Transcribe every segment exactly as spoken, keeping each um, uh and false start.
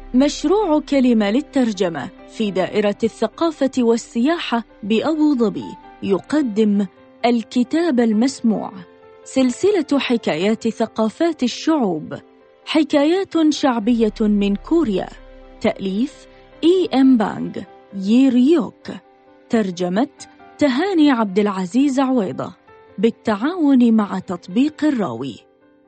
مشروع كلمة للترجمة في دائرة الثقافة والسياحة بأبو ظبي يقدم الكتاب المسموع، سلسلة حكايات ثقافات الشعوب، حكايات شعبية من كوريا، تأليف إي إم بانغ ييريوك، ترجمة تهاني عبد العزيز عويضة بالتعاون مع تطبيق الراوي.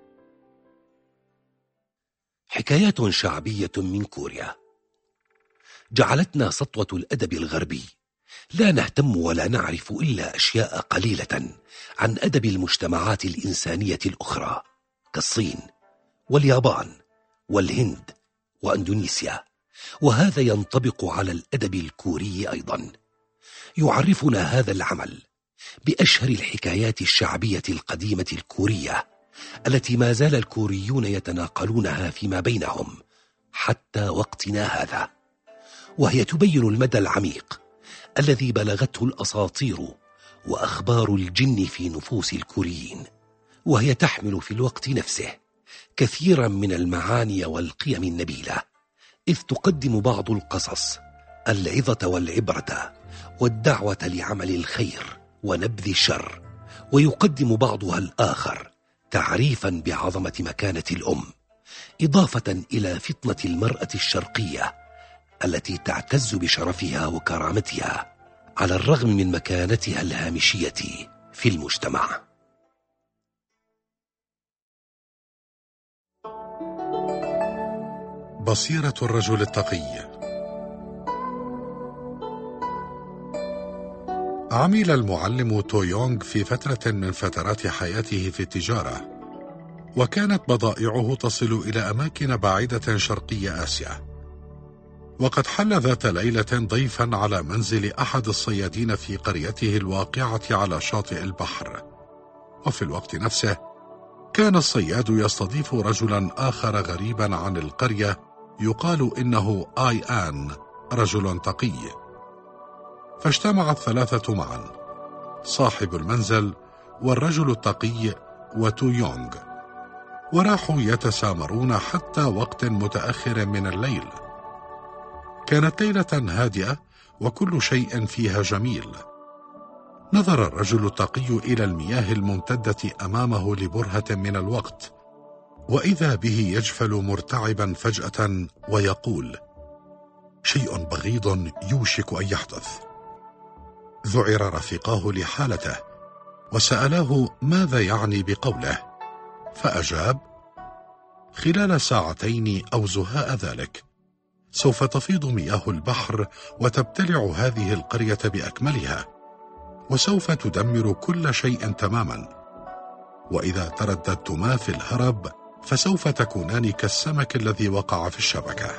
حكايات شعبية من كوريا. جعلتنا سطوة الأدب الغربي لا نهتم ولا نعرف إلا أشياء قليلة عن أدب المجتمعات الإنسانية الأخرى كالصين واليابان والهند وأندونيسيا، وهذا ينطبق على الأدب الكوري أيضا. يعرفنا هذا العمل بأشهر الحكايات الشعبية القديمة الكورية التي ما زال الكوريون يتناقلونها فيما بينهم حتى وقتنا هذا، وهي تبين المدى العميق الذي بلغته الأساطير وأخبار الجن في نفوس الكوريين، وهي تحمل في الوقت نفسه كثيرا من المعاني والقيم النبيلة، إذ تقدم بعض القصص العظة والعبرة والدعوة لعمل الخير ونبذ الشر، ويقدم بعضها الآخر تعريفا بعظمة مكانة الأم، إضافة إلى فطنة المرأة الشرقية التي تعتز بشرفها وكرامتها على الرغم من مكانتها الهامشية في المجتمع. بصيرة الرجل التقي. عمل المعلم تو يونغ في فترة من فترات حياته في التجارة، وكانت بضائعه تصل إلى أماكن بعيدة شرقي آسيا. وقد حل ذات ليلة ضيفا على منزل أحد الصيادين في قريته الواقعة على شاطئ البحر، وفي الوقت نفسه كان الصياد يستضيف رجلا آخر غريبا عن القرية يقال إنه آي آن، رجل تقي. فاجتمع الثلاثة معا، صاحب المنزل والرجل التقي وتو يونغ، وراحوا يتسامرون حتى وقت متأخر من الليل. كانت ليلة هادئة وكل شيء فيها جميل. نظر الرجل التقي إلى المياه الممتدة أمامه لبرهة من الوقت، وإذا به يجفل مرتعبا فجأة ويقول: شيء بغيض يوشك أن يحدث. ذعر رفيقاه لحالته وسألاه ماذا يعني بقوله، فأجاب: خلال ساعتين أو زهاء ذلك سوف تفيض مياه البحر وتبتلع هذه القرية بأكملها، وسوف تدمر كل شيء تماما، وإذا ترددتما في الهرب فسوف تكونان كالسمك الذي وقع في الشبكة.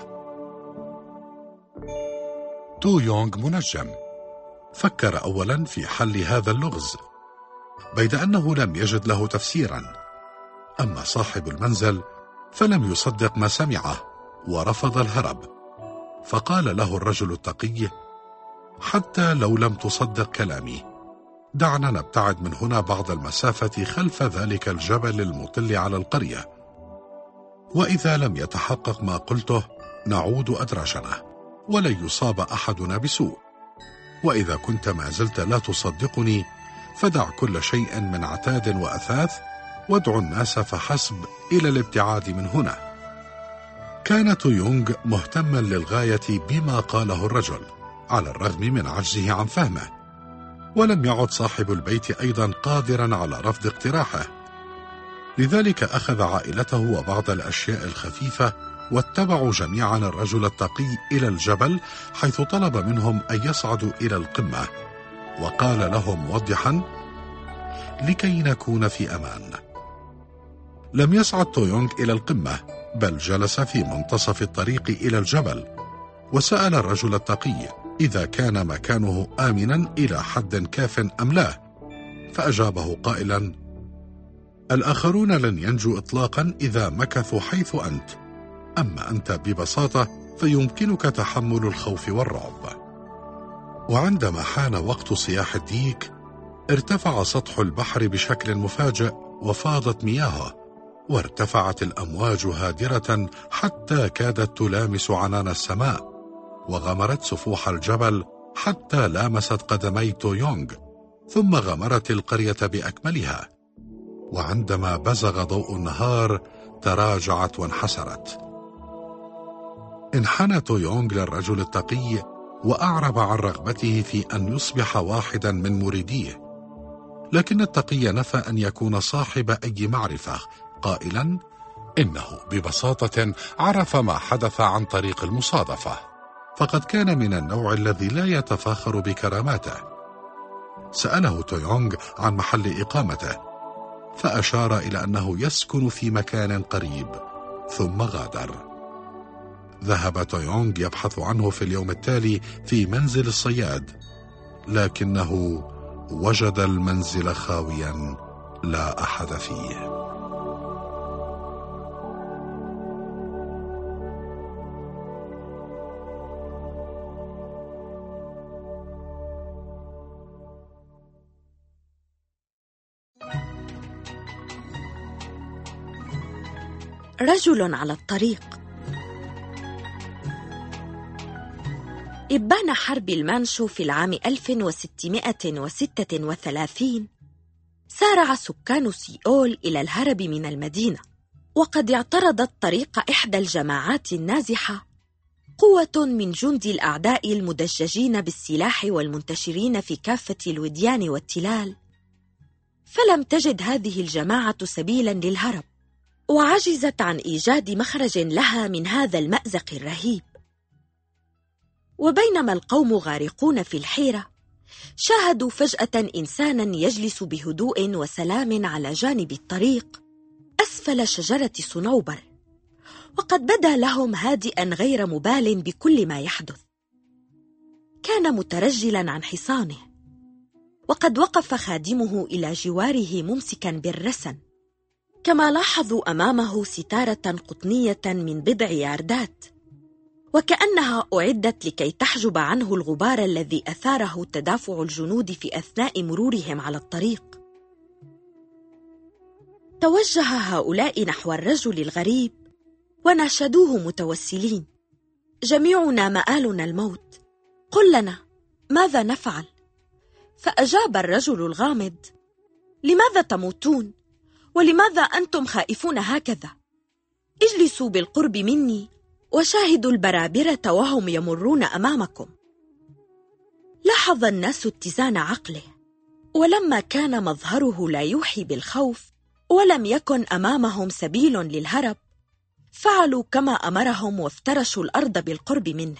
تو يونغ منجم، فكر أولا في حل هذا اللغز، بيد أنه لم يجد له تفسيرا. أما صاحب المنزل فلم يصدق ما سمعه ورفض الهرب، فقال له الرجل التقي: حتى لو لم تصدق كلامي، دعنا نبتعد من هنا بعض المسافة خلف ذلك الجبل المطل على القرية، وإذا لم يتحقق ما قلته نعود أدراجنا ولن يصاب أحدنا بسوء. وإذا كنت ما زلت لا تصدقني فدع كل شيء من عتاد وأثاث وادع الناس فحسب إلى الابتعاد من هنا. كان تو يونغ مهتما للغاية بما قاله الرجل على الرغم من عجزه عن فهمه، ولم يعد صاحب البيت أيضا قادرا على رفض اقتراحه، لذلك أخذ عائلته وبعض الأشياء الخفيفة واتبعوا جميعا الرجل التقي إلى الجبل، حيث طلب منهم أن يصعدوا إلى القمة، وقال لهم موضحا: لكي نكون في أمان. لم يصعد تو يونغ إلى القمة، بل جلس في منتصف الطريق إلى الجبل، وسأل الرجل التقي إذا كان مكانه آمنا إلى حد كاف أم لا، فأجابه قائلا: الآخرون لن ينجوا إطلاقا إذا مكثوا حيث أنت، أما أنت ببساطة فيمكنك تحمل الخوف والرعب. وعندما حان وقت صياح الديك ارتفع سطح البحر بشكل مفاجئ وفاضت مياهه، وارتفعت الأمواج هادرة حتى كادت تلامس عنان السماء، وغمرت سفوح الجبل حتى لامست قدمي تو يونغ، ثم غمرت القرية بأكملها. وعندما بزغ ضوء النهار تراجعت وانحسرت. انحنى تو يونغ للرجل التقي وأعرب عن رغبته في أن يصبح واحدا من مريديه، لكن التقي نفى أن يكون صاحب أي معرفة، قائلا إنه ببساطة عرف ما حدث عن طريق المصادفة، فقد كان من النوع الذي لا يتفاخر بكراماته. سأله تو يونغ عن محل إقامته، فأشار إلى أنه يسكن في مكان قريب، ثم غادر. ذهب تو يونغ يبحث عنه في اليوم التالي في منزل الصياد، لكنه وجد المنزل خاويا لا أحد فيه. رجل على الطريق. إبان حرب المانشو في العام ألف وستمائة وستة وثلاثين سارع سكان سيئول إلى الهرب من المدينة، وقد اعترضت طريق إحدى الجماعات النازحة قوة من جند الأعداء المدججين بالسلاح والمنتشرين في كافة الوديان والتلال، فلم تجد هذه الجماعة سبيلا للهرب، وعجزت عن إيجاد مخرج لها من هذا المأزق الرهيب. وبينما القوم غارقون في الحيرة، شاهدوا فجأة إنسانا يجلس بهدوء وسلام على جانب الطريق أسفل شجرة صنوبر، وقد بدا لهم هادئا غير مبال بكل ما يحدث. كان مترجلا عن حصانه، وقد وقف خادمه إلى جواره ممسكا بالرسن، كما لاحظوا أمامه ستارة قطنية من بضع ياردات، وكأنها أعدت لكي تحجب عنه الغبار الذي أثاره تدافع الجنود في أثناء مرورهم على الطريق. توجه هؤلاء نحو الرجل الغريب وناشدوه متوسلين: جميعنا مآلنا الموت، قل لنا ماذا نفعل؟ فأجاب الرجل الغامض: لماذا تموتون؟ ولماذا أنتم خائفون هكذا؟ اجلسوا بالقرب مني وشاهدوا البرابرة وهم يمرون أمامكم. لاحظ الناس اتزان عقله، ولما كان مظهره لا يوحي بالخوف ولم يكن أمامهم سبيل للهرب، فعلوا كما أمرهم وافترشوا الأرض بالقرب منه.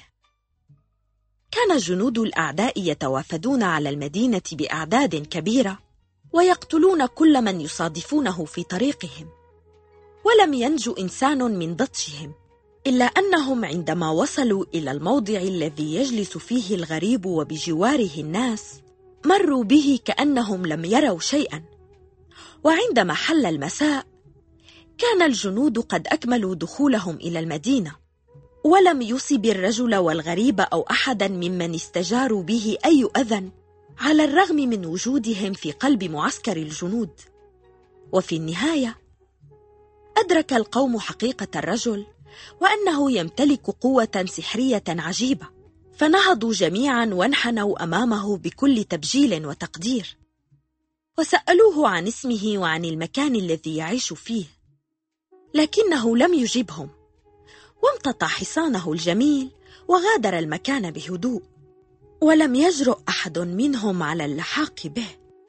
كان جنود الأعداء يتوافدون على المدينة بأعداد كبيرة ويقتلون كل من يصادفونه في طريقهم، ولم ينجو إنسان من بطشهم، إلا أنهم عندما وصلوا إلى الموضع الذي يجلس فيه الغريب وبجواره الناس مروا به كأنهم لم يروا شيئا. وعندما حل المساء كان الجنود قد أكملوا دخولهم إلى المدينة، ولم يصب الرجل والغريب أو أحدا ممن استجاروا به أي أذى، على الرغم من وجودهم في قلب معسكر الجنود. وفي النهاية أدرك القوم حقيقة الرجل، وأنه يمتلك قوة سحرية عجيبة، فنهضوا جميعا وانحنوا أمامه بكل تبجيل وتقدير، وسألوه عن اسمه وعن المكان الذي يعيش فيه، لكنه لم يجبهم، وامتطى حصانه الجميل وغادر المكان بهدوء، ولم يجرؤ أحد منهم على اللحاق به.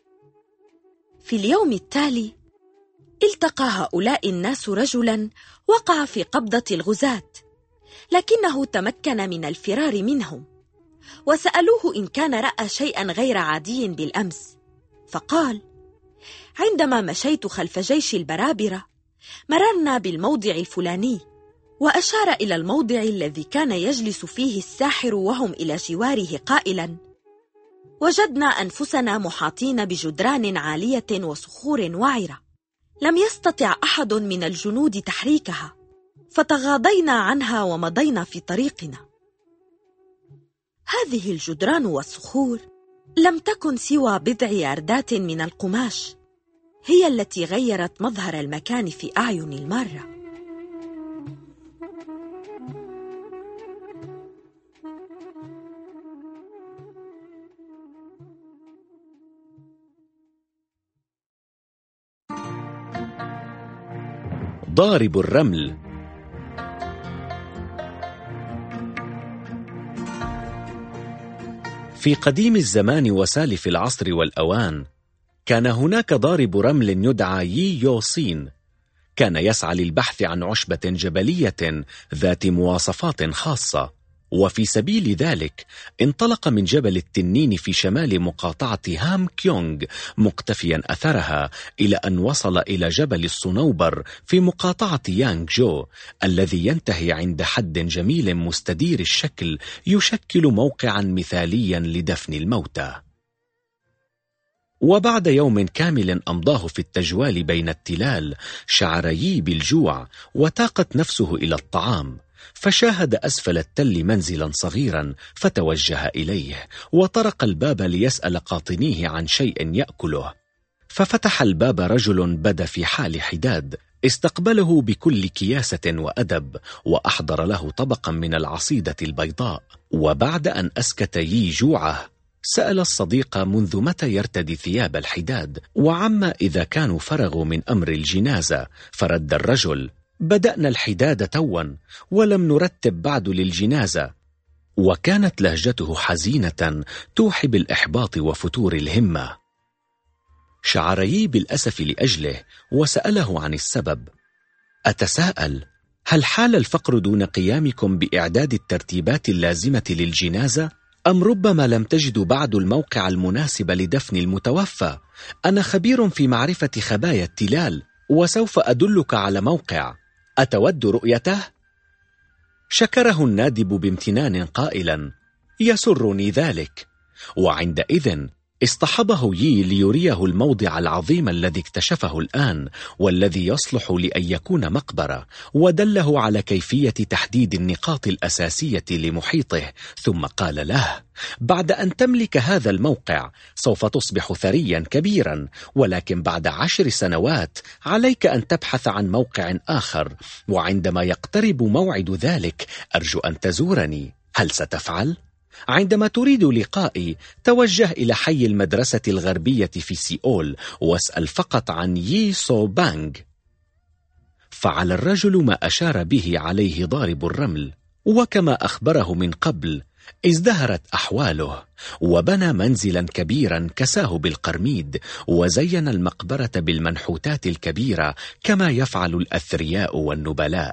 في اليوم التالي التقى هؤلاء الناس رجلاً وقع في قبضة الغزاة، لكنه تمكن من الفرار منهم، وسألوه إن كان رأى شيئاً غير عادي بالأمس، فقال: عندما مشيت خلف جيش البرابرة مررنا بالموضع الفلاني، وأشار إلى الموضع الذي كان يجلس فيه الساحر وهم إلى جواره قائلاً: وجدنا أنفسنا محاطين بجدران عالية وصخور وعرة، لم يستطع أحد من الجنود تحريكها، فتغاضينا عنها ومضينا في طريقنا. هذه الجدران والصخور لم تكن سوى بضع ياردات من القماش، هي التي غيرت مظهر المكان في أعين المارة. ضارب الرمل. في قديم الزمان وسالف العصر والأوان، كان هناك ضارب رمل يدعى يي يو سين. كان يسعى للبحث عن عشبة جبلية ذات مواصفات خاصة، وفي سبيل ذلك انطلق من جبل التنين في شمال مقاطعة هام كيونغ مقتفيا أثرها إلى أن وصل إلى جبل الصنوبر في مقاطعة يانغ جو، الذي ينتهي عند حد جميل مستدير الشكل يشكل موقعا مثاليا لدفن الموتى. وبعد يوم كامل أمضاه في التجوال بين التلال، شعر يي بالجوع وتاقت نفسه إلى الطعام، فشاهد أسفل التل منزلا صغيرا فتوجه إليه وطرق الباب ليسأل قاطنيه عن شيء يأكله. ففتح الباب رجل بدا في حال حداد، استقبله بكل كياسة وأدب وأحضر له طبقا من العصيدة البيضاء. وبعد أن أسكت يي جوعه سأل الصديق منذ متى يرتدي ثياب الحداد، وعما إذا كانوا فرغوا من أمر الجنازة. فرد الرجل: بدأنا الحداد توا ولم نرتب بعد للجنازة. وكانت لهجته حزينة توحي بالإحباط وفتور الهمة. شعر يي بالأسف لأجله وسأله عن السبب. أتساءل: هل حال الفقر دون قيامكم بإعداد الترتيبات اللازمة للجنازة؟ أم ربما لم تجدوا بعد الموقع المناسب لدفن المتوفى؟ أنا خبير في معرفة خبايا التلال، وسوف أدلك على موقع. أتود رؤيته؟ شكره النادب بامتنان قائلا: يسرني ذلك. وعندئذ اصطحبه يي ليريه الموضع العظيم الذي اكتشفه الآن والذي يصلح لأن يكون مقبرة، ودله على كيفية تحديد النقاط الأساسية لمحيطه. ثم قال له: بعد أن تملك هذا الموقع سوف تصبح ثريا كبيرا، ولكن بعد عشر سنوات عليك أن تبحث عن موقع آخر، وعندما يقترب موعد ذلك أرجو أن تزورني. هل ستفعل؟ عندما تريد لقائي توجه إلى حي المدرسة الغربية في سيول واسأل فقط عن يي سو بانغ. فعل الرجل ما أشار به عليه ضارب الرمل، وكما أخبره من قبل ازدهرت أحواله، وبنى منزلا كبيرا كساه بالقرميد، وزين المقبرة بالمنحوتات الكبيرة كما يفعل الأثرياء والنبلاء.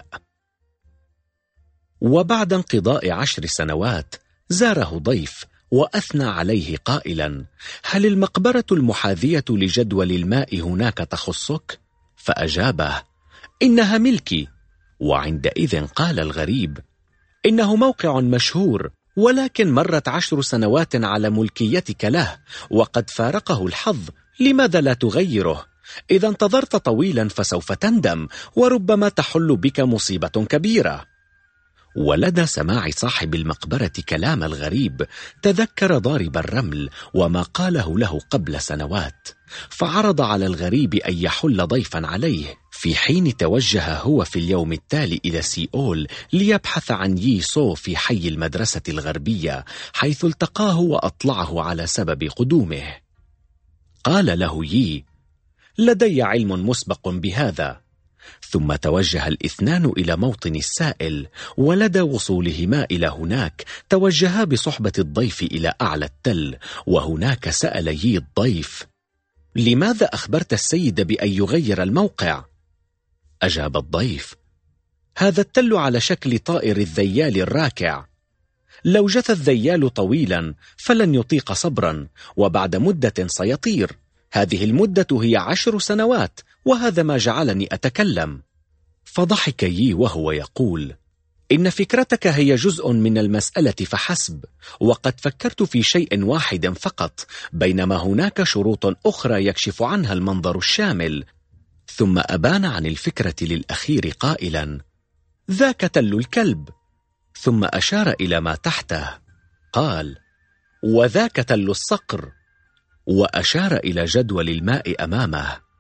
وبعد انقضاء عشر سنوات زاره ضيف وأثنى عليه قائلا: هل المقبرة المحاذية لجدول الماء هناك تخصك؟ فأجابه: إنها ملكي. وعندئذ قال الغريب: إنه موقع مشهور، ولكن مرت عشر سنوات على ملكيتك له وقد فارقه الحظ، لماذا لا تغيره؟ إذا انتظرت طويلا فسوف تندم، وربما تحل بك مصيبة كبيرة. ولدى سماع صاحب المقبرة كلام الغريب تذكر ضارب الرمل وما قاله له قبل سنوات، فعرض على الغريب أن يحل ضيفا عليه، في حين توجه هو في اليوم التالي إلى سيول ليبحث عن يي سو في حي المدرسة الغربية، حيث التقاه وأطلعه على سبب قدومه. قال له يي: لدي علم مسبق بهذا. ثم توجه الاثنان إلى موطن السائل، ولدى وصولهما إلى هناك توجها بصحبة الضيف إلى أعلى التل، وهناك سأل يي الضيف: لماذا أخبرت السيد بأن يغير الموقع؟ أجاب الضيف: هذا التل على شكل طائر الذيال الراكع، لو جثى الذيال طويلا فلن يطيق صبرا، وبعد مدة سيطير. هذه المدة هي عشر سنوات، وهذا ما جعلني أتكلم. فضحك يي وهو يقول: إن فكرتك هي جزء من المسألة فحسب، وقد فكرت في شيء واحد فقط، بينما هناك شروط أخرى يكشف عنها المنظر الشامل. ثم أبان عن الفكرة للأخير قائلا: ذاك تل الكلب. ثم أشار إلى ما تحته قال: وذاك تل الصقر. وأشار إلى جدول الماء أمامه.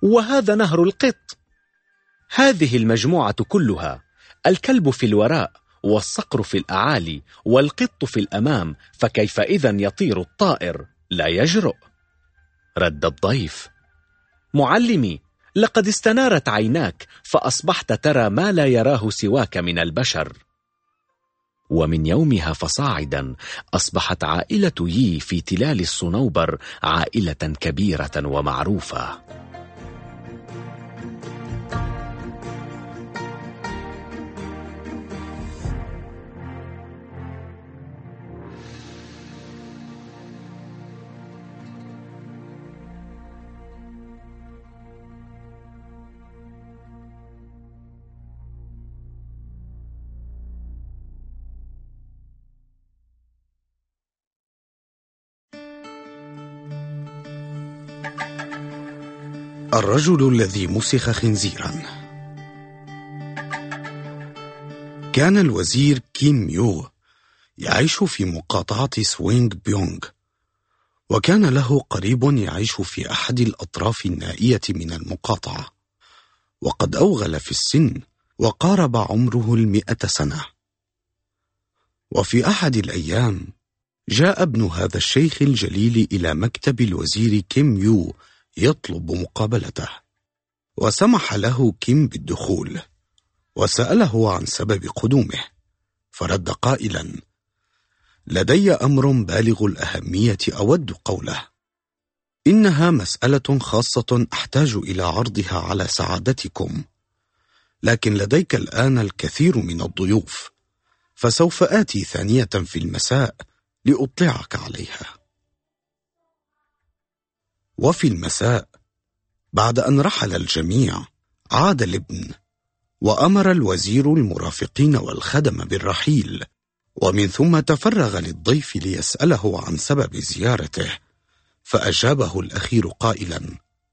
وهذا نهر القط. هذه المجموعة كلها، الكلب في الوراء والصقر في الأعالي والقط في الأمام، فكيف إذن يطير الطائر؟ لا يجرؤ. رد الضيف: معلمي، لقد استنارت عيناك، فأصبحت ترى ما لا يراه سواك من البشر. ومن يومها فصاعدا أصبحت عائلة يي في تلال الصنوبر عائلة كبيرة ومعروفة. الرجل الذي مسخ خنزيرا. كان الوزير كيم ميو يعيش في مقاطعة سوينغ بيونغ، وكان له قريب يعيش في أحد الأطراف النائية من المقاطعة، وقد أوغل في السن وقارب عمره المئة سنة. وفي أحد الأيام جاء ابن هذا الشيخ الجليل إلى مكتب الوزير كيم ميو يطلب مقابلته، وسمح له كيم بالدخول، وسأله عن سبب قدومه، فرد قائلا: لدي أمر بالغ الأهمية أود قوله، إنها مسألة خاصة أحتاج إلى عرضها على سعادتكم، لكن لديك الآن الكثير من الضيوف، فسوف آتي ثانية في المساء لأطلعك عليها. وفي المساء بعد أن رحل الجميع عاد الابن، وأمر الوزير المرافقين والخدم بالرحيل، ومن ثم تفرغ للضيف ليسأله عن سبب زيارته، فأجابه الأخير قائلا: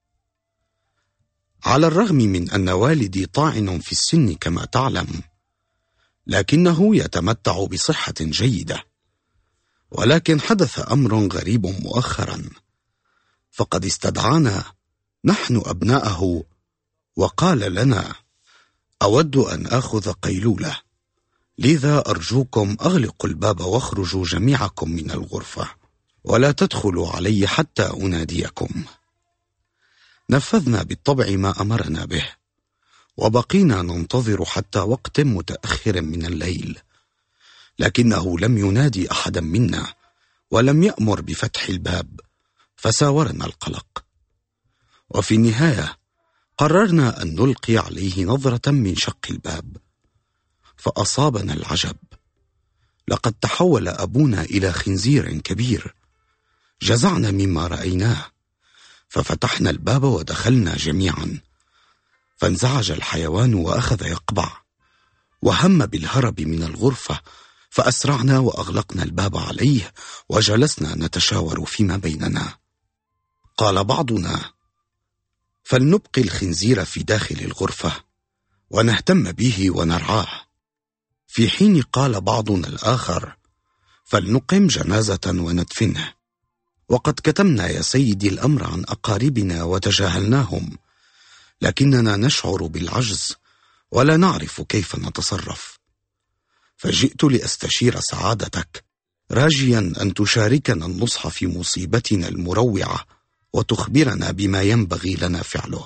على الرغم من أن والدي طاعن في السن كما تعلم، لكنه يتمتع بصحة جيدة، ولكن حدث أمر غريب مؤخرا، فقد استدعانا نحن أبناءه وقال لنا: أود أن آخذ قيلولة، لذا أرجوكم أغلقوا الباب واخرجوا جميعكم من الغرفة، ولا تدخلوا علي حتى أناديكم. نفذنا بالطبع ما أمرنا به، وبقينا ننتظر حتى وقت متأخر من الليل، لكنه لم ينادي أحدا منا ولم يأمر بفتح الباب، فساورنا القلق. وفي النهاية قررنا أن نلقي عليه نظرة من شق الباب، فأصابنا العجب، لقد تحول أبونا إلى خنزير كبير. جزعنا مما رأيناه، ففتحنا الباب ودخلنا جميعا، فانزعج الحيوان وأخذ يقبع، وهم بالهرب من الغرفة، فأسرعنا وأغلقنا الباب عليه وجلسنا نتشاور فيما بيننا. قال بعضنا: فلنبقي الخنزير في داخل الغرفة ونهتم به ونرعاه، في حين قال بعضنا الآخر: فلنقم جنازة وندفنه، وقد كتمنا يا سيدي الأمر عن أقاربنا وتجاهلناهم، لكننا نشعر بالعجز ولا نعرف كيف نتصرف، فجئت لأستشير سعادتك، راجيا أن تشاركنا النصح في مصيبتنا المروعة وتخبرنا بما ينبغي لنا فعله.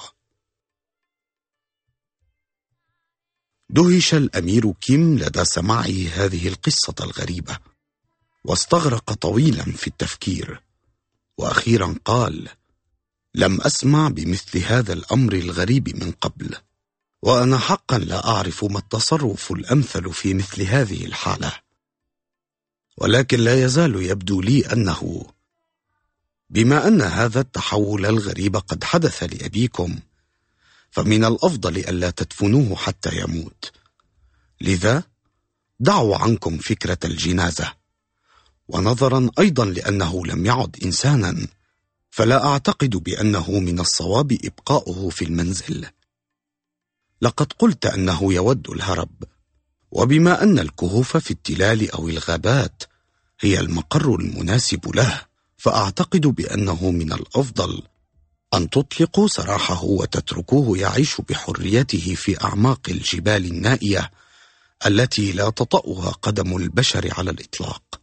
دهش الأمير كيم لدى سماعه هذه القصة الغريبة، واستغرق طويلا في التفكير، وأخيرا قال: لم أسمع بمثل هذا الأمر الغريب من قبل، وأنا حقا لا أعرف ما التصرف الأمثل في مثل هذه الحالة، ولكن لا يزال يبدو لي أنه بما أن هذا التحول الغريب قد حدث لأبيكم، فمن الأفضل ألا تدفنوه حتى يموت، لذا دعوا عنكم فكرة الجنازة، ونظرا أيضا لأنه لم يعد إنسانا، فلا أعتقد بأنه من الصواب إبقاؤه في المنزل. لقد قلت أنه يود الهرب، وبما أن الكهوف في التلال أو الغابات هي المقر المناسب له، فأعتقد بأنه من الأفضل أن تطلقوا سراحه وتتركوه يعيش بحريته في أعماق الجبال النائية التي لا تطأها قدم البشر على الإطلاق.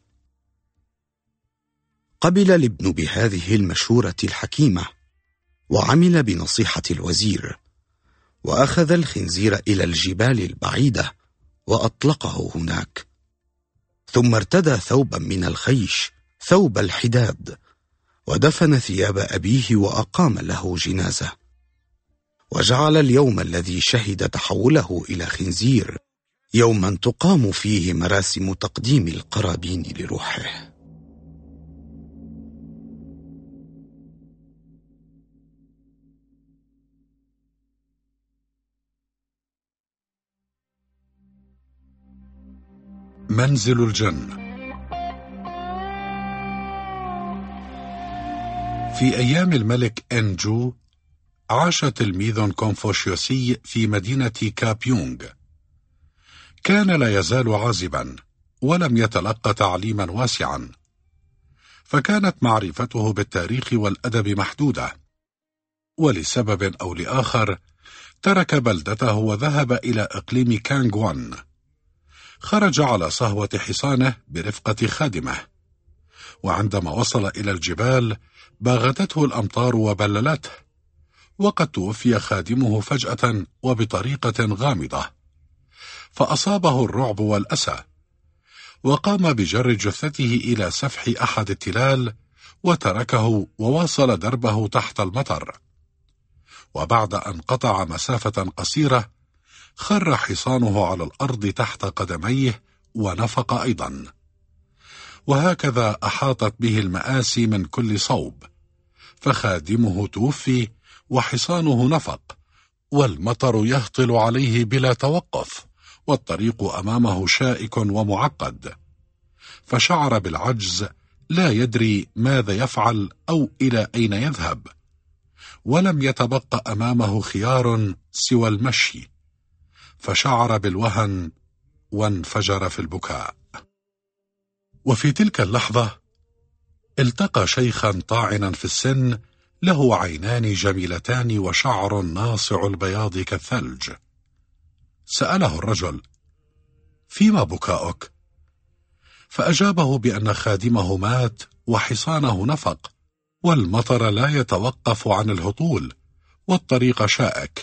قبل الابن بهذه المشورة الحكيمة وعمل بنصيحة الوزير، وأخذ الخنزير إلى الجبال البعيدة وأطلقه هناك، ثم ارتدى ثوبا من الخيش، ثوب الحداد، ودفن ثياب أبيه وأقام له جنازة، وجعل اليوم الذي شهد تحوله إلى خنزير يوما تقام فيه مراسم تقديم القرابين لروحه. منزل الجن. في أيام الملك إنجو عاش تلميذ كونفوشيوسي في مدينة كابيونغ. كان لا يزال عازبا ولم يتلقى تعليما واسعا، فكانت معرفته بالتاريخ والأدب محدودة، ولسبب أو لآخر ترك بلدته وذهب إلى إقليم كانغوان. خرج على صهوة حصانه برفقة خادمه، وعندما وصل إلى الجبال باغتته الأمطار وبللته، وقد توفي خادمه فجأة وبطريقة غامضة، فأصابه الرعب والأسى، وقام بجر جثته إلى سفح أحد التلال وتركه وواصل دربه تحت المطر. وبعد أن قطع مسافة قصيرة خر حصانه على الأرض تحت قدميه ونفق أيضا، وهكذا أحاطت به المآسي من كل صوب، فخادمه توفي وحصانه نفق، والمطر يهطل عليه بلا توقف، والطريق أمامه شائك ومعقد، فشعر بالعجز، لا يدري ماذا يفعل أو إلى أين يذهب، ولم يتبقى أمامه خيار سوى المشي، فشعر بالوهن وانفجر في البكاء. وفي تلك اللحظة التقى شيخا طاعنا في السن، له عينان جميلتان وشعر ناصع البياض كالثلج. سأله الرجل: فيما بكاؤك؟ فأجابه بأن خادمه مات وحصانه نفق، والمطر لا يتوقف عن الهطول، والطريق شائك.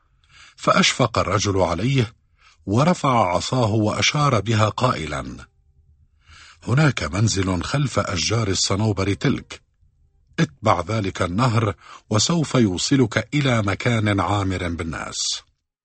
فأشفق الرجل عليه ورفع عصاه وأشار بها قائلا: هناك منزل خلف أشجار الصنوبر تلك، اتبع ذلك النهر وسوف يوصلك إلى مكان عامر بالناس.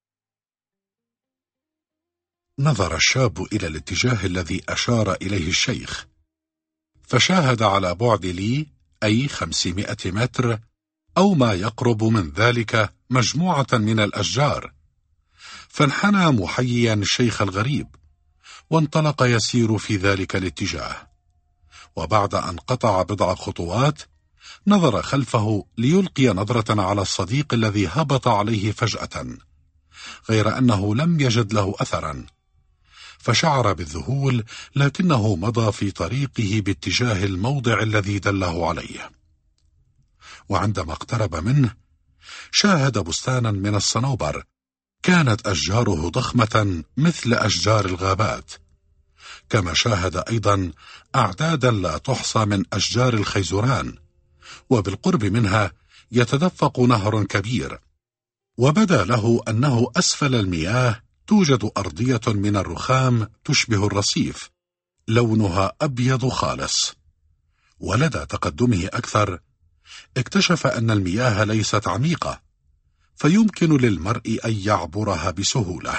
نظر الشاب إلى الاتجاه الذي أشار إليه الشيخ، فشاهد على بعد لي أي خمسمائة متر أو ما يقرب من ذلك مجموعة من الأشجار، فانحنى محييا الشيخ الغريب، وانطلق يسير في ذلك الاتجاه. وبعد أن قطع بضع خطوات نظر خلفه ليلقي نظرة على الصديق الذي هبط عليه فجأة، غير أنه لم يجد له أثرا، فشعر بالذهول، لكنه مضى في طريقه باتجاه الموضع الذي دله عليه. وعندما اقترب منه شاهد بستانا من الصنوبر، كانت أشجاره ضخمة مثل أشجار الغابات، كما شاهد أيضا أعدادا لا تحصى من أشجار الخيزران، وبالقرب منها يتدفق نهر كبير، وبدا له أنه أسفل المياه توجد أرضية من الرخام تشبه الرصيف، لونها أبيض خالص. ولدى تقدمه أكثر اكتشف أن المياه ليست عميقة، فيمكن للمرء أن يعبرها بسهولة.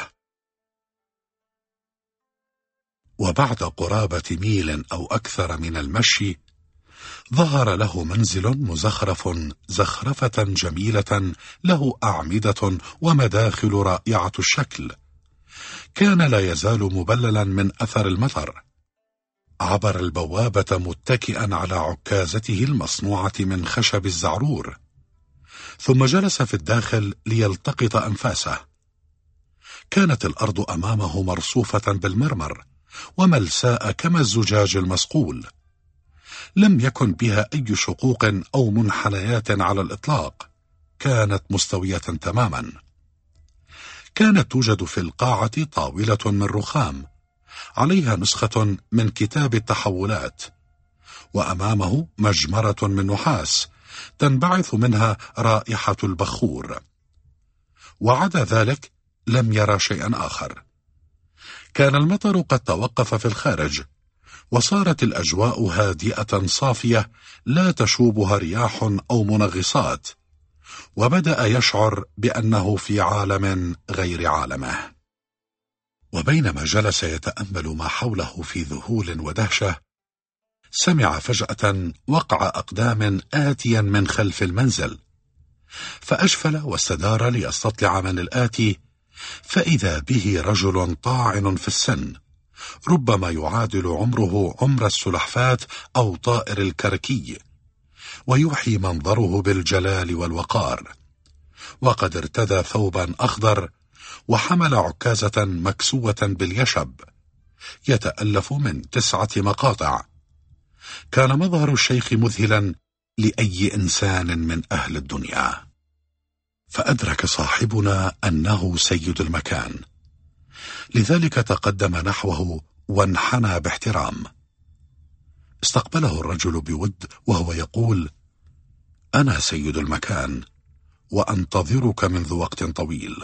وبعد قرابة ميل أو أكثر من المشي ظهر له منزل مزخرف زخرفة جميلة، له أعمدة ومداخل رائعة الشكل، كان لا يزال مبللا من أثر المطر. عبر البوابة متكئا على عكازته المصنوعة من خشب الزعرور، ثم جلس في الداخل ليلتقط أنفاسه. كانت الأرض أمامه مرصوفة بالمرمر وملساء كما الزجاج المصقول، لم يكن بها أي شقوق أو منحنيات على الإطلاق، كانت مستوية تماما. كانت توجد في القاعة طاولة من رخام عليها نسخة من كتاب التحولات، وأمامه مجمرة من نحاس تنبعث منها رائحة البخور، وعدا ذلك لم يرى شيئا آخر. كان المطر قد توقف في الخارج، وصارت الأجواء هادئة صافية لا تشوبها رياح أو منغصات، وبدأ يشعر بأنه في عالم غير عالمه. وبينما جلس يتأمل ما حوله في ذهول ودهشة، سمع فجأة وقع أقدام آتيا من خلف المنزل، فأشفل واستدار ليستطلع من الآتي، فإذا به رجل طاعن في السن، ربما يعادل عمره عمر السلحفاة أو طائر الكركي، ويوحي منظره بالجلال والوقار، وقد ارتدى ثوبا أخضر وحمل عكازة مكسوة باليشب يتألف من تسعة مقاطع. كان مظهر الشيخ مذهلا لأي إنسان من أهل الدنيا، فأدرك صاحبنا أنه سيد المكان، لذلك تقدم نحوه وانحنى باحترام. استقبله الرجل بود وهو يقول: أنا سيد المكان وأنتظرك منذ وقت طويل.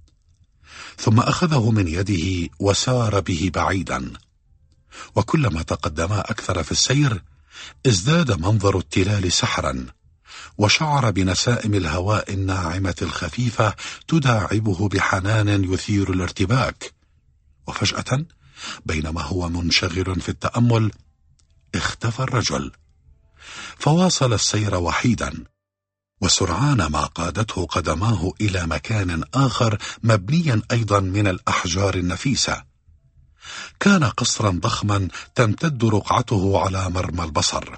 ثم أخذه من يده وسار به بعيدا، وكلما تقدما أكثر في السير ازداد منظر التلال سحرا، وشعر بنسائم الهواء الناعمة الخفيفة تداعبه بحنان يثير الارتباك. وفجأة بينما هو منشغل في التأمل اختفى الرجل، فواصل السير وحيدا، وسرعان ما قادته قدماه إلى مكان آخر مبنيا أيضا من الأحجار النفيسة. كان قصرا ضخما تمتد رقعته على مرمى البصر.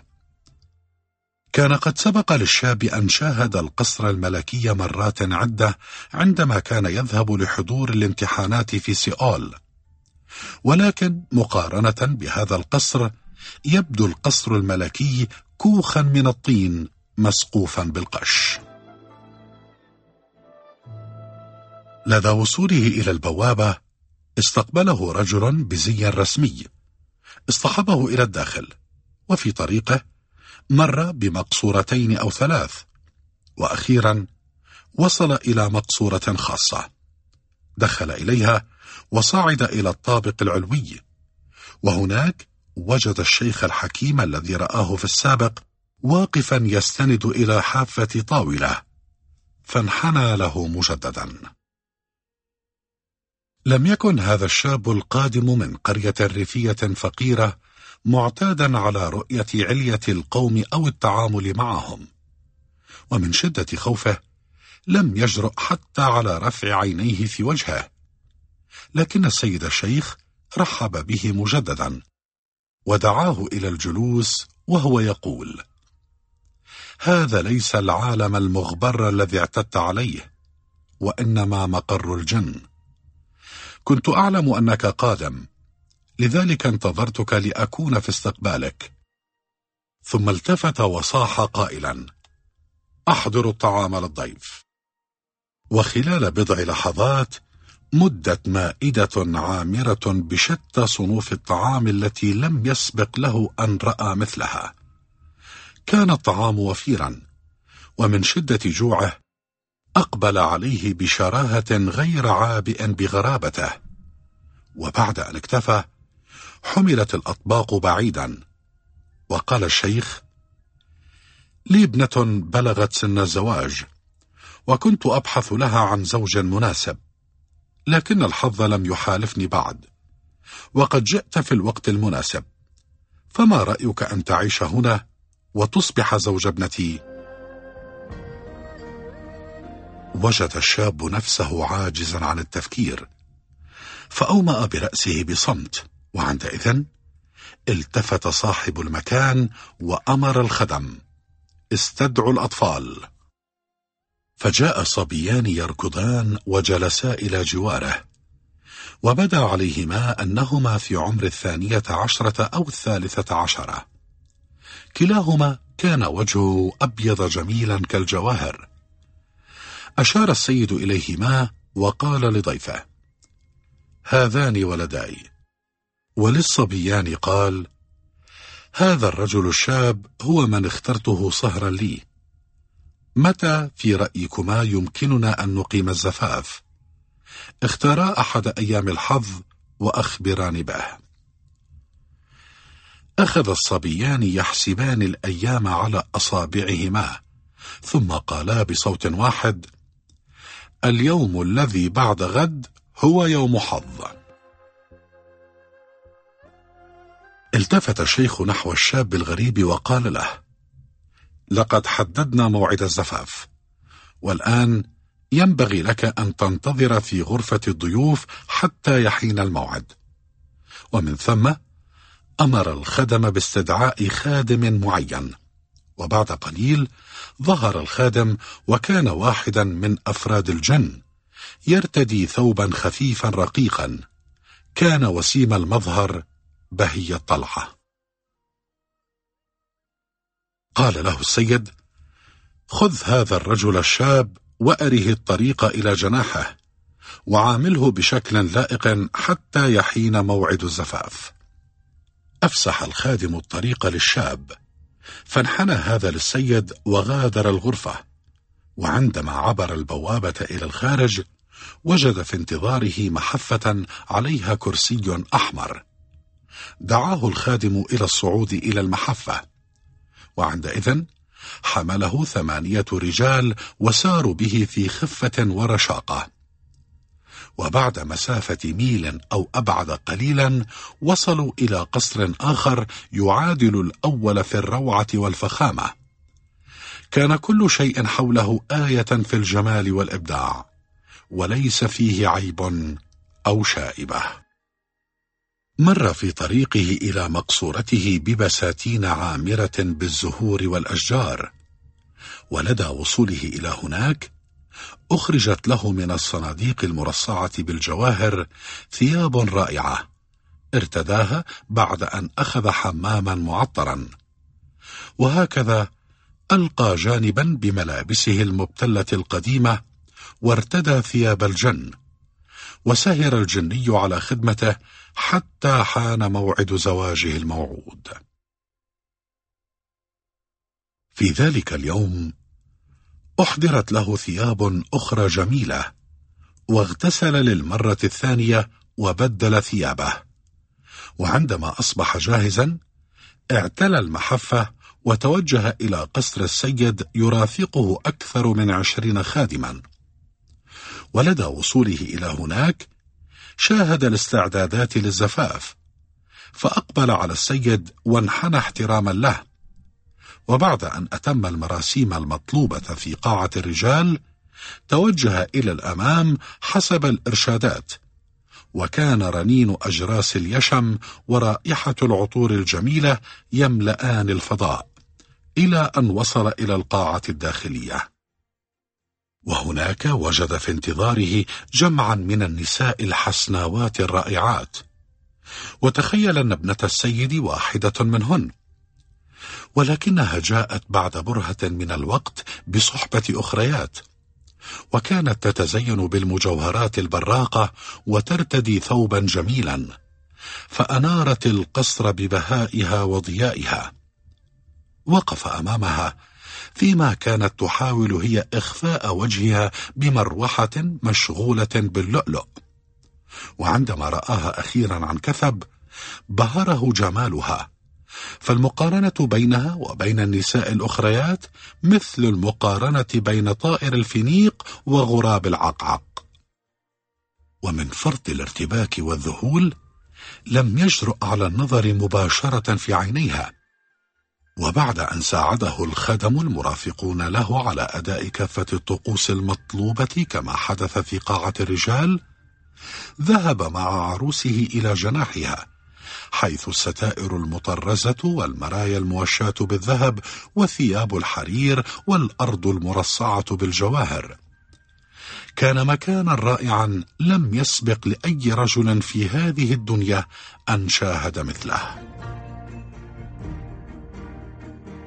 كان قد سبق للشاب أن شاهد القصر الملكي مرات عدة عندما كان يذهب لحضور الامتحانات في سيول، ولكن مقارنة بهذا القصر يبدو القصر الملكي كوخا من الطين مسقوفا بالقش. لدى وصوله إلى البوابة استقبله رجل بزي رسمي، اصطحبه إلى الداخل، وفي طريقه مر بمقصورتين أو ثلاث، وأخيرا وصل إلى مقصورة خاصة. دخل إليها وصعد إلى الطابق العلوي، وهناك وجد الشيخ الحكيم الذي رآه في السابق واقفا يستند إلى حافة طاولة، فانحنى له مجددا. لم يكن هذا الشاب القادم من قرية ريفية فقيرة معتادا على رؤية علية القوم أو التعامل معهم، ومن شدة خوفه لم يجرؤ حتى على رفع عينيه في وجهه، لكن السيد الشيخ رحب به مجددا ودعاه إلى الجلوس وهو يقول: هذا ليس العالم المغبر الذي اعتدت عليه، وإنما مقر الجن. كنت أعلم أنك قادم، لذلك انتظرتك لأكون في استقبالك. ثم التفت وصاح قائلا: أحضر الطعام للضيف. وخلال بضع لحظات مدت مائدة عامرة بشتى صنوف الطعام التي لم يسبق له أن رأى مثلها. كان الطعام وفيرا، ومن شدة جوعه أقبل عليه بشراهة غير عابئ بغرابته. وبعد أن اكتفى حملت الأطباق بعيدا، وقال الشيخ: لي ابنة بلغت سن الزواج، وكنت أبحث لها عن زوج مناسب، لكن الحظ لم يحالفني بعد، وقد جئت في الوقت المناسب، فما رأيك أن تعيش هنا وتصبح زوج ابنتي؟ وجد الشاب نفسه عاجزا عن التفكير، فأومأ برأسه بصمت، وعندئذ التفت صاحب المكان وأمر الخدم: استدعوا الأطفال. فجاء صبيان يركضان وجلسا إلى جواره، وبدا عليهما أنهما في عمر الثانية عشرة أو الثالثة عشرة. كلاهما كان وجهه أبيض جميلا كالجواهر. أشار السيد إليهما وقال لضيفه: هذان ولداي. وللصبيان قال: هذا الرجل الشاب هو من اخترته صهرا لي. متى في رأيكما يمكننا أن نقيم الزفاف؟ اختارا أحد أيام الحظ وأخبران به. أخذ الصبيان يحسبان الأيام على أصابعهما، ثم قالا بصوت واحد: اليوم الذي بعد غد هو يوم حظ. التفت الشيخ نحو الشاب الغريب وقال له: لقد حددنا موعد الزفاف، والآن ينبغي لك أن تنتظر في غرفة الضيوف حتى يحين الموعد. ومن ثم أمر الخدم باستدعاء خادم معين، وبعد قليل ظهر الخادم، وكان واحدا من أفراد الجن، يرتدي ثوبا خفيفا رقيقا، كان وسيم المظهر بهي الطلعة. قال له السيد: خذ هذا الرجل الشاب وأره الطريق إلى جناحه، وعامله بشكل لائق حتى يحين موعد الزفاف. أفسح الخادم الطريق للشاب، فانحنى هذا للسيد وغادر الغرفة، وعندما عبر البوابة إلى الخارج وجد في انتظاره محفة عليها كرسي أحمر. دعاه الخادم إلى الصعود إلى المحفة، وعندئذ حمله ثمانية رجال وساروا به في خفة ورشاقة، وبعد مسافة ميل أو أبعد قليلا وصلوا إلى قصر آخر يعادل الأول في الروعة والفخامة. كان كل شيء حوله آية في الجمال والإبداع، وليس فيه عيب أو شائبة. مر في طريقه إلى مقصورته ببساتين عامرة بالزهور والأشجار، ولدى وصوله إلى هناك أخرجت له من الصناديق المرصعة بالجواهر ثياب رائعة ارتداها بعد أن أخذ حماما معطرا، وهكذا ألقى جانبا بملابسه المبتلة القديمة وارتدى ثياب الجن، وسهر الجني على خدمته حتى حان موعد زواجه الموعود. في ذلك اليوم أحضرت له ثياب أخرى جميلة، واغتسل للمرة الثانية وبدل ثيابه، وعندما أصبح جاهزا اعتلى المحفة وتوجه إلى قصر السيد يرافقه أكثر من عشرين خادما. ولدى وصوله إلى هناك شاهد الاستعدادات للزفاف، فأقبل على السيد وانحنى احتراما له، وبعد أن أتم المراسيم المطلوبة في قاعة الرجال توجه إلى الأمام حسب الإرشادات، وكان رنين أجراس اليشم ورائحة العطور الجميلة يملآن الفضاء إلى أن وصل إلى القاعة الداخلية. وهناك وجد في انتظاره جمعا من النساء الحسناوات الرائعات، وتخيل أن ابنة السيد واحدة منهن، ولكنها جاءت بعد برهة من الوقت بصحبة أخريات، وكانت تتزين بالمجوهرات البراقة وترتدي ثوبا جميلا، فأنارت القصر ببهائها وضيائها. وقف أمامها فيما كانت تحاول هي إخفاء وجهها بمروحة مشغولة باللؤلؤ، وعندما رآها أخيرا عن كثب بهره جمالها، فالمقارنة بينها وبين النساء الأخريات مثل المقارنة بين طائر الفينيق وغراب العقعق. ومن فرط الارتباك والذهول لم يجرؤ على النظر مباشرة في عينيها، وبعد أن ساعده الخدم المرافقون له على أداء كافة الطقوس المطلوبة كما حدث في قاعة الرجال، ذهب مع عروسه إلى جناحها، حيث الستائر المطرزة والمرايا الموشاة بالذهب وثياب الحرير والأرض المرصعة بالجواهر. كان مكانا رائعا لم يسبق لأي رجل في هذه الدنيا أن شاهد مثله.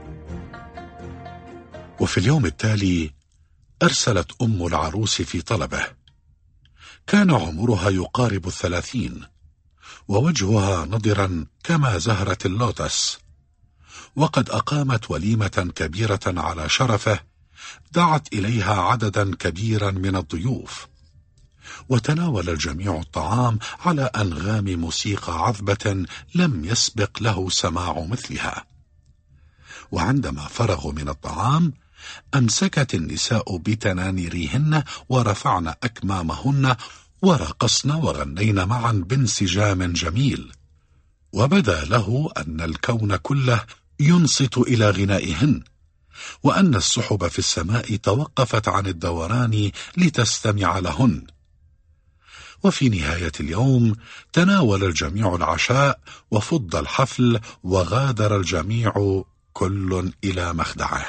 وفي اليوم التالي أرسلت أم العروس في طلبه. كان عمرها يقارب الثلاثين، ووجهها نضرا كما زهرة اللوتس، وقد أقامت وليمة كبيرة على شرفه دعت إليها عددا كبيرا من الضيوف، وتناول الجميع الطعام على أنغام موسيقى عذبة لم يسبق له سماع مثلها. وعندما فرغوا من الطعام أمسكت النساء بتنانيرهن ورفعن أكمامهن ورقصن وغنين معا بانسجام جميل، وبدا له أن الكون كله ينصت إلى غنائهن، وأن السحب في السماء توقفت عن الدوران لتستمع لهن. وفي نهاية اليوم تناول الجميع العشاء وفض الحفل، وغادر الجميع كل إلى مخدعه.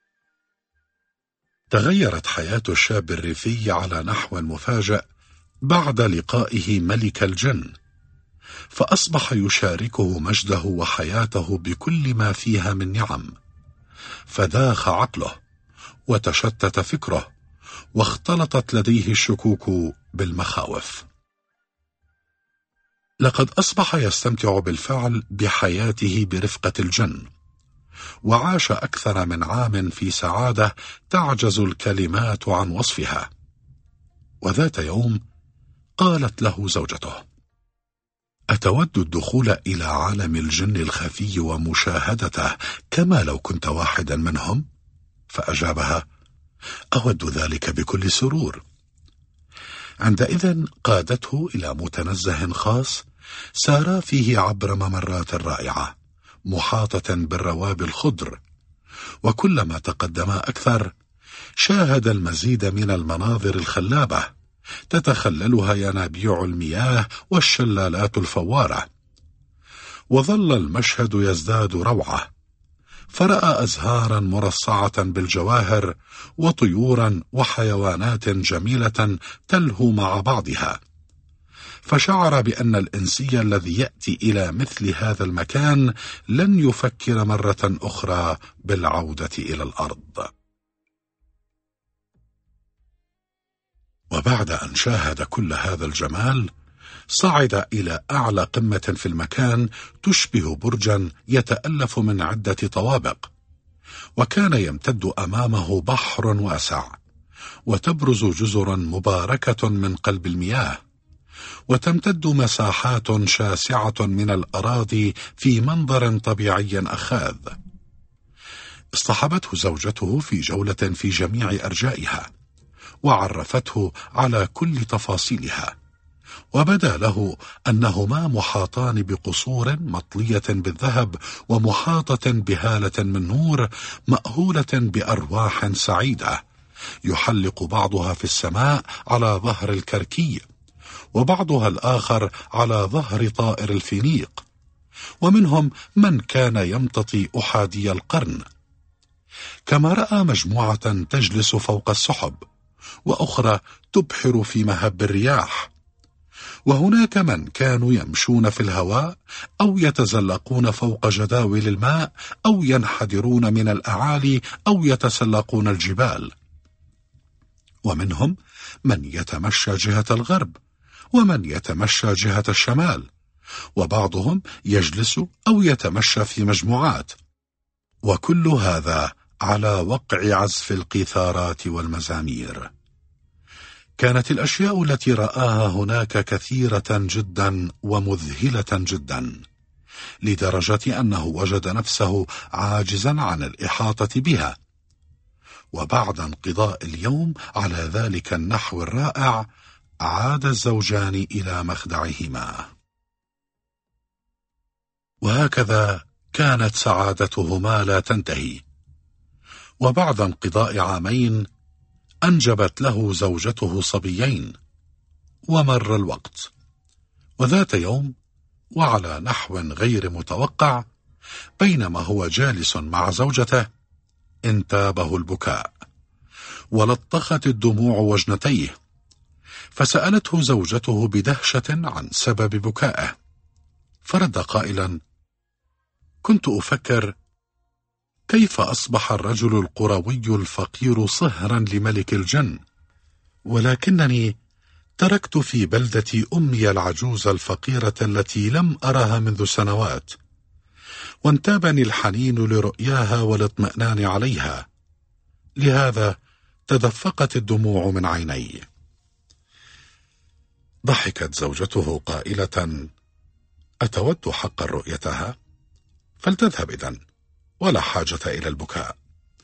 تغيرت حياة الشاب الريفي على نحو مفاجئ بعد لقائه ملك الجن، فأصبح يشاركه مجده وحياته بكل ما فيها من نعم، فداخ عقله وتشتت فكره، واختلطت لديه الشكوك بالمخاوف. لقد أصبح يستمتع بالفعل بحياته برفقة الجن، وعاش أكثر من عام في سعادة تعجز الكلمات عن وصفها. وذات يوم قالت له زوجته: أتود الدخول إلى عالم الجن الخفي ومشاهدته كما لو كنت واحدا منهم؟ فأجابها: أود ذلك بكل سرور. عندئذ قادته إلى متنزه خاص سارا فيه عبر ممرات رائعة محاطة بالرواب الخضر، وكلما تقدما أكثر شاهد المزيد من المناظر الخلابة تتخللها ينابيع المياه والشلالات الفوارة. وظل المشهد يزداد روعة، فرأى أزهارا مرصعة بالجواهر وطيورا وحيوانات جميلة تلهو مع بعضها، فشعر بأن الإنسي الذي يأتي إلى مثل هذا المكان لن يفكر مرة أخرى بالعودة إلى الأرض. وبعد أن شاهد كل هذا الجمال صعد إلى أعلى قمة في المكان تشبه برجا يتألف من عدة طوابق، وكان يمتد أمامه بحر واسع، وتبرز جزر مباركة من قلب المياه، وتمتد مساحات شاسعة من الأراضي في منظر طبيعي أخاذ. اصطحبته زوجته في جولة في جميع أرجائها، وعرفته على كل تفاصيلها، وبدا له أنهما محاطان بقصور مطلية بالذهب ومحاطة بهالة من نور مأهولة بأرواح سعيدة يحلق بعضها في السماء على ظهر الكركي، وبعضها الآخر على ظهر طائر الفينيق، ومنهم من كان يمتطي أحادي القرن. كما رأى مجموعة تجلس فوق السحب، وأخرى تبحر في مهب الرياح، وهناك من كانوا يمشون في الهواء أو يتزلقون فوق جداول الماء أو ينحدرون من الأعالي أو يتسلقون الجبال، ومنهم من يتمشى جهة الغرب ومن يتمشى جهة الشمال، وبعضهم يجلس أو يتمشى في مجموعات، وكل هذا على وقع عزف القيثارات والمزامير. كانت الأشياء التي رآها هناك كثيرة جدا ومذهلة جدا، لدرجة أنه وجد نفسه عاجزا عن الإحاطة بها. وبعد انقضاء اليوم على ذلك النحو الرائع عاد الزوجان إلى مخدعهما. وهكذا كانت سعادتهما لا تنتهي. وبعد انقضاء عامين أنجبت له زوجته صبيين، ومر الوقت. وذات يوم وعلى نحو غير متوقع، بينما هو جالس مع زوجته انتابه البكاء، ولطخت الدموع وجنتيه، فسألته زوجته بدهشة عن سبب بكائه، فرد قائلا: كنت أفكر كيف أصبح الرجل القروي الفقير صهرا لملك الجن؟ ولكنني تركت في بلدتي أمي العجوز الفقيرة التي لم أرها منذ سنوات، وانتابني الحنين لرؤياها والاطمئنان عليها، لهذا تدفقت الدموع من عيني. ضحكت زوجته قائلة: أتود حقا رؤيتها؟ فلتذهب إذن، ولا حاجة إلى البكاء.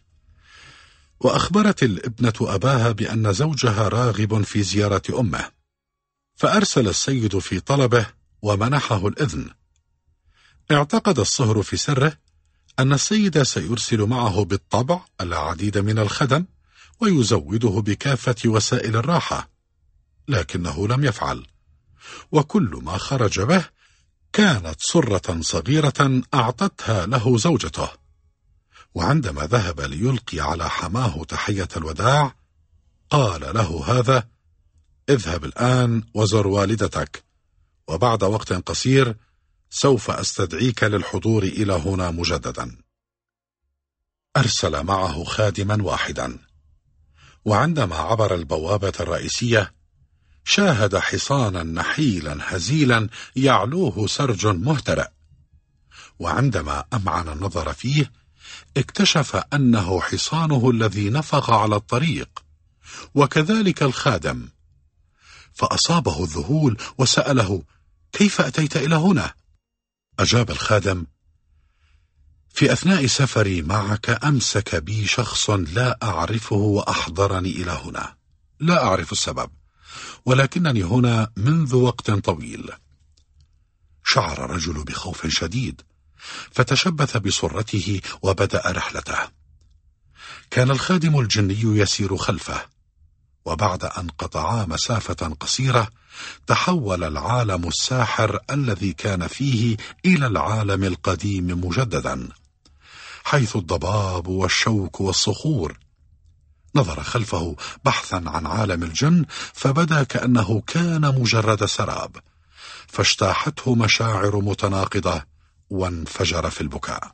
وأخبرت الابنة أباها بأن زوجها راغب في زيارة أمه، فأرسل السيد في طلبه ومنحه الإذن. اعتقد الصهر في سره أن السيد سيرسل معه بالطبع العديد من الخدم ويزوده بكافة وسائل الراحة، لكنه لم يفعل، وكل ما خرج به كانت سرة صغيرة أعطتها له زوجته. وعندما ذهب ليلقي على حماه تحية الوداع قال له هذا: اذهب الآن وزر والدتك، وبعد وقت قصير سوف أستدعيك للحضور إلى هنا مجددا. أرسل معه خادما واحدا، وعندما عبر البوابة الرئيسية شاهد حصانا نحيلا هزيلا يعلوه سرج مهترئ، وعندما أمعن النظر فيه اكتشف أنه حصانه الذي نفق على الطريق، وكذلك الخادم، فأصابه الذهول وسأله: كيف أتيت إلى هنا؟ أجاب الخادم: في أثناء سفري معك أمسك بي شخص لا أعرفه وأحضرني إلى هنا، لا أعرف السبب، ولكنني هنا منذ وقت طويل. شعر الرجل بخوف شديد، فتشبث بسرته وبدأ رحلته. كان الخادم الجني يسير خلفه، وبعد أن قطعا مسافة قصيرة تحول العالم الساحر الذي كان فيه إلى العالم القديم مجددا، حيث الضباب والشوك والصخور. نظر خلفه بحثا عن عالم الجن، فبدا كأنه كان مجرد سراب، فاجتاحته مشاعر متناقضة وانفجر في البكاء.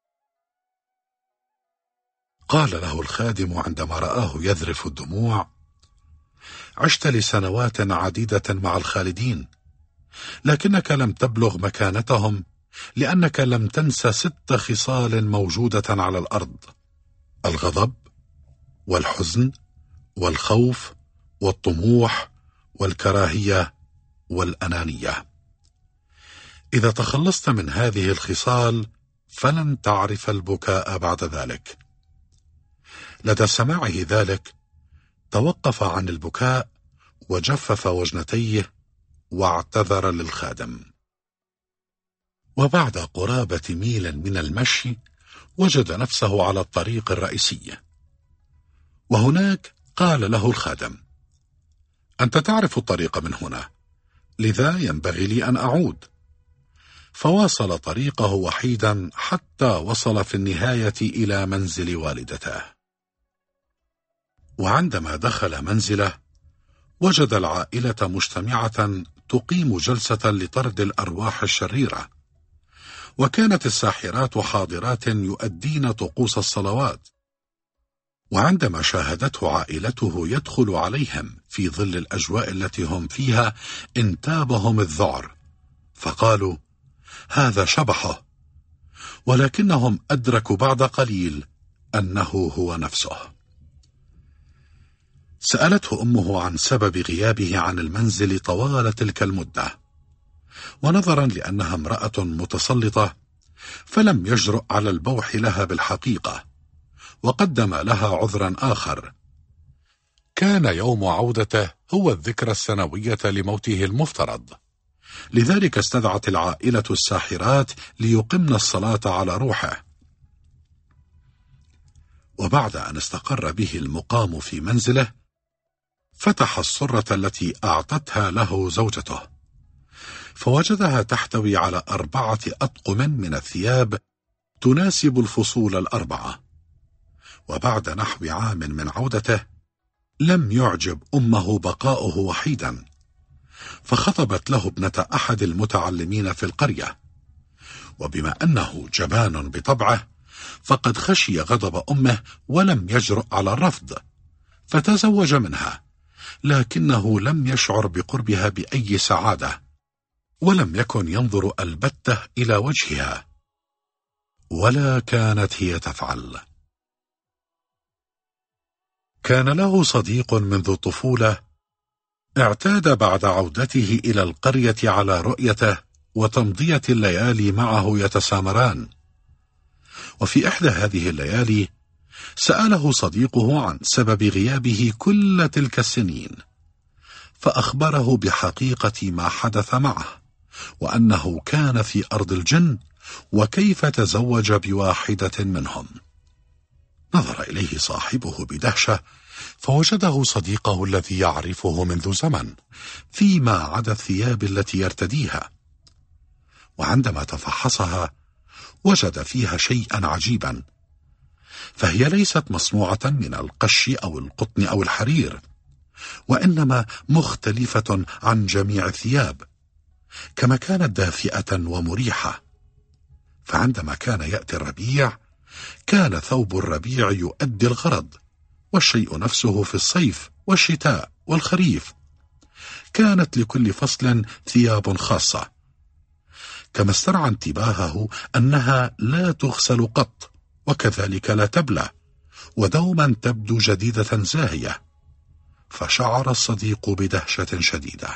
قال له الخادم عندما رآه يذرف الدموع: عشت لسنوات عديدة مع الخالدين، لكنك لم تبلغ مكانتهم لأنك لم تنس ست خصال موجودة على الأرض: الغضب والحزن والخوف والطموح والكراهية والأنانية. إذا تخلصت من هذه الخصال فلن تعرف البكاء بعد ذلك. لدى سماعه ذلك توقف عن البكاء وجفف وجنتيه واعتذر للخادم. وبعد قرابة ميل من المشي وجد نفسه على الطريق الرئيسي، وهناك قال له الخادم: أنت تعرف الطريق من هنا، لذا ينبغي لي أن أعود. فواصل طريقه وحيدا حتى وصل في النهاية إلى منزل والدته. وعندما دخل منزله وجد العائلة مجتمعة تقيم جلسة لطرد الأرواح الشريرة، وكانت الساحرات حاضرات يؤدين طقوس الصلوات. وعندما شاهدته عائلته يدخل عليهم في ظل الأجواء التي هم فيها انتابهم الذعر، فقالوا: هذا شبحه. ولكنهم أدركوا بعد قليل أنه هو نفسه. سألته أمه عن سبب غيابه عن المنزل طوال تلك المدة، ونظرا لأنها امرأة متسلطة فلم يجرؤ على البوح لها بالحقيقة، وقدم لها عذرا آخر: كان يوم عودته هو الذكرى السنوية لموته المفترض، لذلك استدعت العائلة الساحرات ليقمن الصلاة على روحه. وبعد أن استقر به المقام في منزله فتح السرة التي أعطتها له زوجته، فوجدها تحتوي على أربعة أطقم من الثياب تناسب الفصول الأربعة. وبعد نحو عام من عودته لم يعجب أمه بقاؤه وحيدا، فخطبت له ابنة أحد المتعلمين في القرية، وبما أنه جبان بطبعه فقد خشي غضب أمه ولم يجرؤ على الرفض، فتزوج منها، لكنه لم يشعر بقربها بأي سعادة، ولم يكن ينظر البتة إلى وجهها، ولا كانت هي تفعل. كان له صديق منذ الطفولة، اعتاد بعد عودته إلى القرية على رؤيته وتمضية الليالي معه يتسامران. وفي إحدى هذه الليالي سأله صديقه عن سبب غيابه كل تلك السنين، فأخبره بحقيقة ما حدث معه، وأنه كان في أرض الجن وكيف تزوج بواحدة منهم. نظر إليه صاحبه بدهشة، فوجده صديقه الذي يعرفه منذ زمن فيما عدا الثياب التي يرتديها، وعندما تفحصها وجد فيها شيئا عجيبا، فهي ليست مصنوعة من القش أو القطن أو الحرير، وإنما مختلفة عن جميع الثياب، كما كانت دافئة ومريحة. فعندما كان يأتي الربيع كان ثوب الربيع يؤدي الغرض، والشيء نفسه في الصيف والشتاء والخريف. كانت لكل فصل ثياب خاصة، كما استرعى انتباهه أنها لا تغسل قط، وكذلك لا تبلى، ودوما تبدو جديدة زاهية. فشعر الصديق بدهشة شديدة.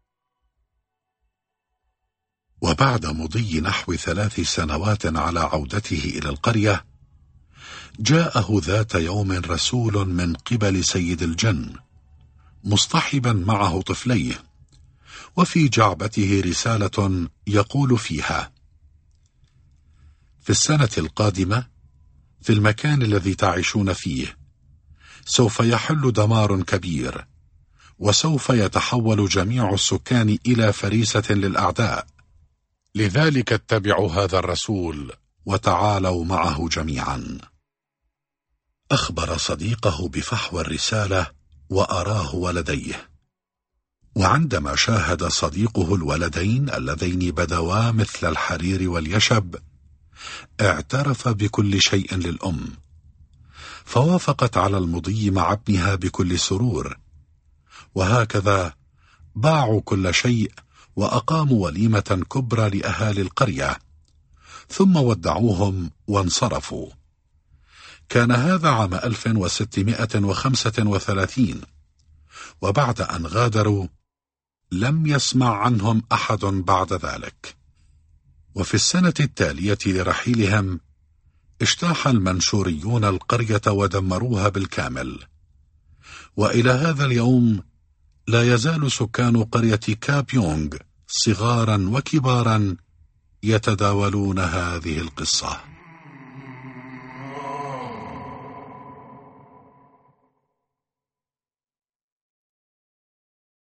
وبعد مضي نحو ثلاث سنوات على عودته إلى القرية، جاءه ذات يوم رسول من قبل سيد الجن مصطحبا معه طفليه، وفي جعبته رسالة يقول فيها: في السنة القادمة في المكان الذي تعيشون فيه سوف يحل دمار كبير، وسوف يتحول جميع السكان إلى فريسة للأعداء، لذلك اتبعوا هذا الرسول وتعالوا معه جميعا. أخبر صديقه بفحوى الرسالة وأراه ولديه، وعندما شاهد صديقه الولدين اللذين بدوا مثل الحرير واليشب اعترف بكل شيء للأم، فوافقت على المضي مع ابنها بكل سرور. وهكذا باعوا كل شيء وأقاموا وليمة كبرى لأهالي القرية، ثم ودعوهم وانصرفوا. كان هذا عام ألف وستمائة وخمسة وثلاثين، وبعد أن غادروا لم يسمع عنهم أحد بعد ذلك. وفي السنة التالية لرحيلهم اجتاح المنشوريون القرية ودمروها بالكامل، وإلى هذا اليوم لا يزال سكان قرية كاب يونغ صغارا وكبارا يتداولون هذه القصة.